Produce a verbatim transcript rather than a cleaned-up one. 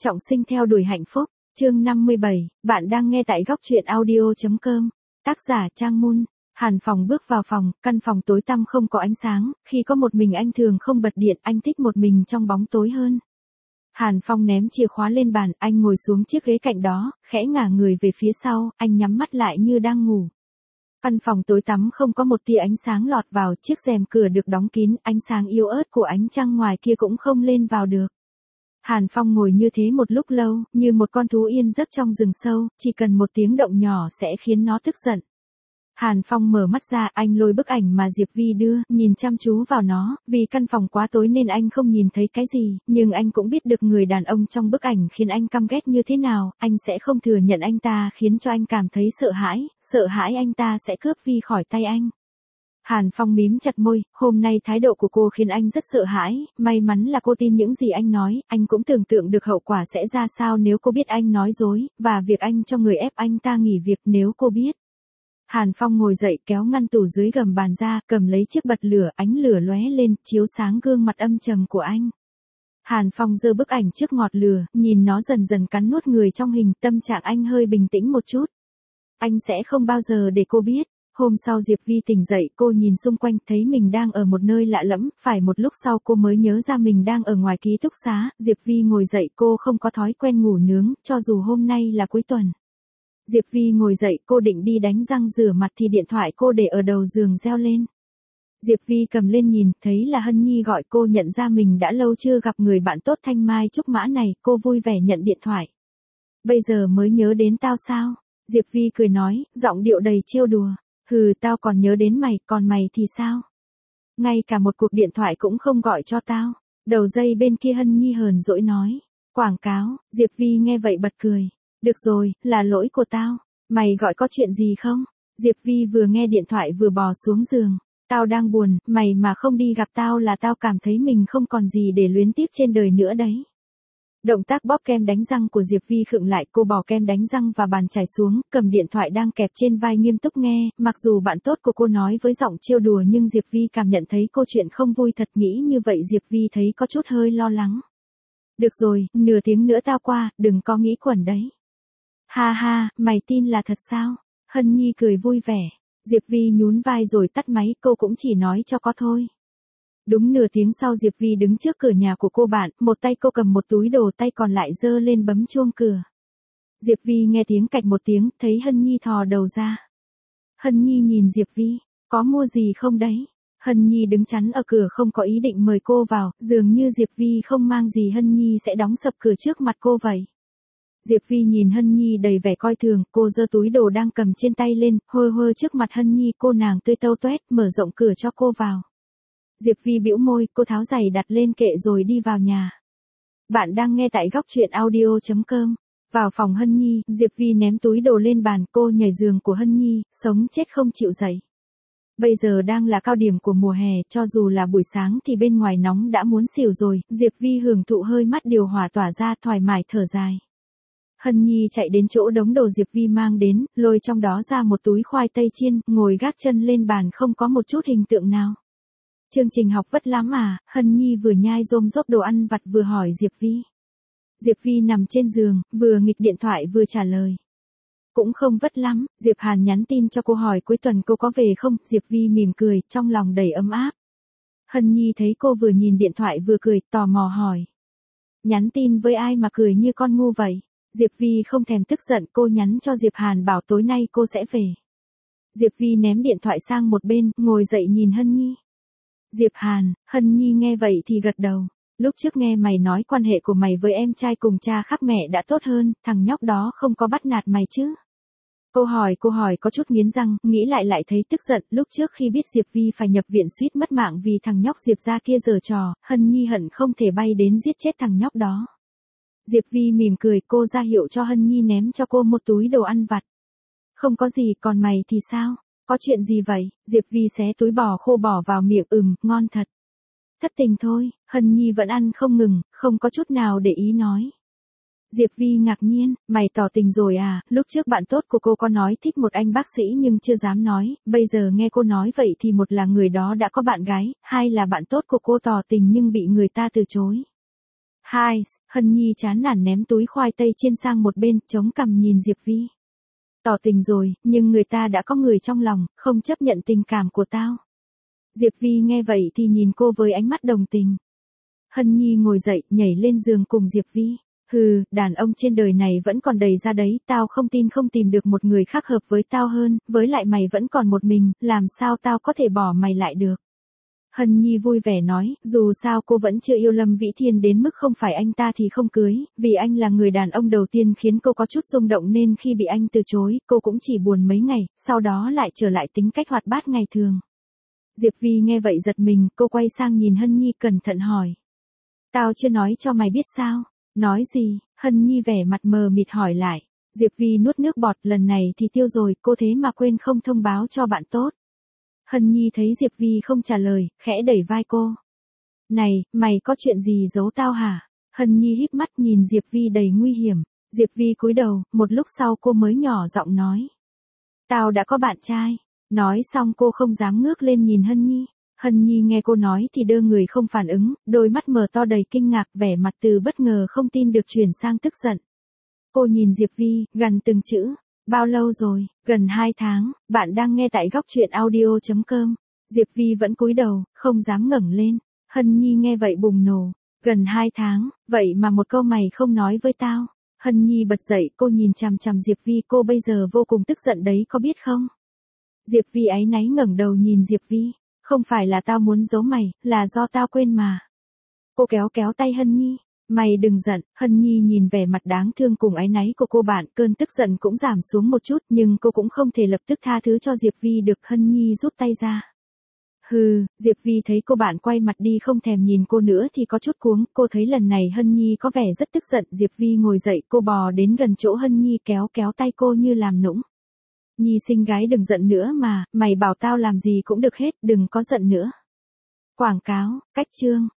Trọng sinh theo đuổi hạnh phúc, chương năm mươi bảy, bạn đang nghe tại góc truyện audio.com, tác giả Trang Mun. Hàn Phong bước vào phòng, căn phòng tối tăm không có ánh sáng, khi có một mình anh thường không bật điện, anh thích một mình trong bóng tối hơn. Hàn Phong ném chìa khóa lên bàn, anh ngồi xuống chiếc ghế cạnh đó, khẽ ngả người về phía sau, anh nhắm mắt lại như đang ngủ. Căn phòng tối tăm không có một tia ánh sáng lọt vào, chiếc rèm cửa được đóng kín, ánh sáng yếu ớt của ánh trăng ngoài kia cũng không lên vào được. Hàn Phong ngồi như thế một lúc lâu, như một con thú yên giấc trong rừng sâu, chỉ cần một tiếng động nhỏ sẽ khiến nó tức giận. Hàn Phong mở mắt ra, anh lôi bức ảnh mà Diệp Vi đưa, nhìn chăm chú vào nó, vì căn phòng quá tối nên anh không nhìn thấy cái gì, nhưng anh cũng biết được người đàn ông trong bức ảnh khiến anh căm ghét như thế nào, anh sẽ không thừa nhận anh ta khiến cho anh cảm thấy sợ hãi, sợ hãi anh ta sẽ cướp Vi khỏi tay anh. Hàn Phong mím chặt môi, hôm nay thái độ của cô khiến anh rất sợ hãi, may mắn là cô tin những gì anh nói, anh cũng tưởng tượng được hậu quả sẽ ra sao nếu cô biết anh nói dối, và việc anh cho người ép anh ta nghỉ việc nếu cô biết. Hàn Phong ngồi dậy kéo ngăn tủ dưới gầm bàn ra, cầm lấy chiếc bật lửa, ánh lửa lóe lên, chiếu sáng gương mặt âm trầm của anh. Hàn Phong giơ bức ảnh trước ngọt lửa, nhìn nó dần dần cắn nuốt người trong hình, tâm trạng anh hơi bình tĩnh một chút. Anh sẽ không bao giờ để cô biết. Hôm sau Diệp Vi tỉnh dậy, cô nhìn xung quanh, thấy mình đang ở một nơi lạ lẫm, phải một lúc sau cô mới nhớ ra mình đang ở ngoài ký túc xá. Diệp Vi ngồi dậy, cô không có thói quen ngủ nướng, cho dù hôm nay là cuối tuần. Diệp Vi ngồi dậy, cô định đi đánh răng rửa mặt thì điện thoại cô để ở đầu giường reo lên. Diệp Vi cầm lên nhìn, thấy là Hân Nhi gọi cô, nhận ra mình đã lâu chưa gặp người bạn tốt thanh mai trúc mã này, cô vui vẻ nhận điện thoại. Bây giờ mới nhớ đến tao sao? Diệp Vi cười nói, giọng điệu đầy trêu đùa. Hừ, tao còn nhớ đến mày, còn mày thì sao? Ngay cả một cuộc điện thoại cũng không gọi cho tao. Đầu dây bên kia Hân Nhi hờn dỗi nói. Quảng cáo, Diệp Vi nghe vậy bật cười. Được rồi, là lỗi của tao. Mày gọi có chuyện gì không? Diệp Vi vừa nghe điện thoại vừa bò xuống giường. Tao đang buồn, mày mà không đi gặp tao là tao cảm thấy mình không còn gì để luyến tiếc trên đời nữa đấy. Động tác bóp kem đánh răng của Diệp Vi khựng lại, cô bỏ kem đánh răng và bàn chải xuống, cầm điện thoại đang kẹp trên vai nghiêm túc nghe, mặc dù bạn tốt của cô nói với giọng trêu đùa nhưng Diệp Vi cảm nhận thấy câu chuyện không vui thật, nghĩ như vậy Diệp Vi thấy có chút hơi lo lắng. Được rồi, nửa tiếng nữa tao qua, đừng có nghĩ quẩn đấy. Ha ha, mày tin là thật sao? Hân Nhi cười vui vẻ. Diệp Vi nhún vai rồi tắt máy, cô cũng chỉ nói cho có thôi. Đúng nửa tiếng sau Diệp Vi đứng trước cửa nhà của cô bạn, một tay cô cầm một túi đồ, tay còn lại giơ lên bấm chuông cửa. Diệp Vi nghe tiếng cạch một tiếng, thấy Hân Nhi thò đầu ra. Hân Nhi nhìn Diệp Vi, có mua gì không đấy? Hân Nhi đứng chắn ở cửa không có ý định mời cô vào, dường như Diệp Vi không mang gì Hân Nhi sẽ đóng sập cửa trước mặt cô vậy. Diệp Vi nhìn Hân Nhi đầy vẻ coi thường, cô giơ túi đồ đang cầm trên tay lên, hơ hơ trước mặt Hân Nhi, cô nàng tươi tâu toét, mở rộng cửa cho cô vào. Diệp Vi bĩu môi, cô tháo giày đặt lên kệ rồi đi vào nhà. Bạn đang nghe tại góc truyện audio.com. Vào phòng Hân Nhi, Diệp Vi ném túi đồ lên bàn, cô nhảy giường của Hân Nhi, sống chết không chịu dậy. Bây giờ đang là cao điểm của mùa hè, cho dù là buổi sáng thì bên ngoài nóng đã muốn xỉu rồi, Diệp Vi hưởng thụ hơi mắt điều hòa tỏa ra, thoải mái thở dài. Hân Nhi chạy đến chỗ đống đồ Diệp Vi mang đến, lôi trong đó ra một túi khoai tây chiên, ngồi gác chân lên bàn không có một chút hình tượng nào. Chương trình học vất lắm à? Hân Nhi vừa nhai rôm rốp đồ ăn vặt vừa hỏi Diệp Vi. Diệp Vi nằm trên giường, vừa nghịch điện thoại vừa trả lời. Cũng không vất lắm, Diệp Hàn nhắn tin cho cô hỏi cuối tuần cô có về không, Diệp Vi mỉm cười, trong lòng đầy ấm áp. Hân Nhi thấy cô vừa nhìn điện thoại vừa cười, tò mò hỏi. Nhắn tin với ai mà cười như con ngu vậy? Diệp Vi không thèm tức giận, cô nhắn cho Diệp Hàn bảo tối nay cô sẽ về. Diệp Vi ném điện thoại sang một bên, ngồi dậy nhìn Hân Nhi. Diệp Hàn, Hân Nhi nghe vậy thì gật đầu. Lúc trước nghe mày nói quan hệ của mày với em trai cùng cha khác mẹ đã tốt hơn, thằng nhóc đó không có bắt nạt mày chứ? Câu hỏi cô hỏi có chút nghiến răng, nghĩ lại lại thấy tức giận, lúc trước khi biết Diệp Vi phải nhập viện suýt mất mạng vì thằng nhóc Diệp gia kia giở trò, Hân Nhi hận không thể bay đến giết chết thằng nhóc đó. Diệp Vi mỉm cười, cô ra hiệu cho Hân Nhi ném cho cô một túi đồ ăn vặt. Không có gì, còn mày thì sao? Có chuyện gì vậy? Diệp Vi xé túi bò khô bỏ vào miệng, ừm, ngon thật. Thất tình thôi, Hân Nhi vẫn ăn không ngừng, không có chút nào để ý nói. Diệp Vi ngạc nhiên, mày tỏ tình rồi à, lúc trước bạn tốt của cô có nói thích một anh bác sĩ nhưng chưa dám nói, bây giờ nghe cô nói vậy thì một là người đó đã có bạn gái, hai là bạn tốt của cô tỏ tình nhưng bị người ta từ chối. Hai, Hân Nhi chán nản ném túi khoai tây chiên sang một bên, chống cằm nhìn Diệp Vi. Tỏ tình rồi, nhưng người ta đã có người trong lòng, không chấp nhận tình cảm của tao. Diệp Vi nghe vậy thì nhìn cô với ánh mắt đồng tình. Hân Nhi ngồi dậy, nhảy lên giường cùng Diệp Vi. Hừ, đàn ông trên đời này vẫn còn đầy ra đấy, tao không tin không tìm được một người khác hợp với tao hơn, với lại mày vẫn còn một mình, làm sao tao có thể bỏ mày lại được. Hân Nhi vui vẻ nói, dù sao cô vẫn chưa yêu Lâm Vĩ Thiên đến mức không phải anh ta thì không cưới, vì anh là người đàn ông đầu tiên khiến cô có chút rung động nên khi bị anh từ chối, cô cũng chỉ buồn mấy ngày, sau đó lại trở lại tính cách hoạt bát ngày thường. Diệp Vi nghe vậy giật mình, cô quay sang nhìn Hân Nhi cẩn thận hỏi. Tao chưa nói cho mày biết sao? Nói gì? Hân Nhi vẻ mặt mờ mịt hỏi lại. Diệp Vi nuốt nước bọt, lần này thì tiêu rồi, cô thế mà quên không thông báo cho bạn tốt. Hân Nhi thấy Diệp Vi không trả lời, khẽ đẩy vai cô. Này, mày có chuyện gì giấu tao hả? Hân Nhi híp mắt nhìn Diệp Vi đầy nguy hiểm. Diệp Vi cúi đầu, một lúc sau cô mới nhỏ giọng nói. Tao đã có bạn trai. Nói xong cô không dám ngước lên nhìn Hân Nhi. Hân Nhi nghe cô nói thì đơ người không phản ứng, đôi mắt mở to đầy kinh ngạc, vẻ mặt từ bất ngờ không tin được chuyển sang tức giận. Cô nhìn Diệp Vi, gần từng chữ. Bao lâu rồi? Gần hai tháng, bạn đang nghe tại góc truyện audio chấm com. Diệp Vi vẫn cúi đầu, không dám ngẩng lên. Hân Nhi nghe vậy bùng nổ. Gần hai tháng, vậy mà một câu mày không nói với tao. Hân Nhi bật dậy, cô nhìn chằm chằm Diệp Vi, cô bây giờ vô cùng tức giận đấy có biết không? Diệp Vi áy náy ngẩng đầu nhìn Diệp Vi. Không phải là tao muốn giấu mày, là do tao quên mà. Cô kéo kéo tay Hân Nhi. Mày đừng giận. Hân Nhi nhìn vẻ mặt đáng thương cùng áy náy của cô bạn, cơn tức giận cũng giảm xuống một chút, nhưng cô cũng không thể lập tức tha thứ cho Diệp Vi được. Hân Nhi rút tay ra. Hừ, Diệp Vi thấy cô bạn quay mặt đi không thèm nhìn cô nữa thì có chút cuống, cô thấy lần này Hân Nhi có vẻ rất tức giận. Diệp Vi ngồi dậy, cô bò đến gần chỗ Hân Nhi kéo kéo tay cô như làm nũng. Nhi xinh gái đừng giận nữa mà, mày bảo tao làm gì cũng được hết, đừng có giận nữa. Quảng cáo, cách chương.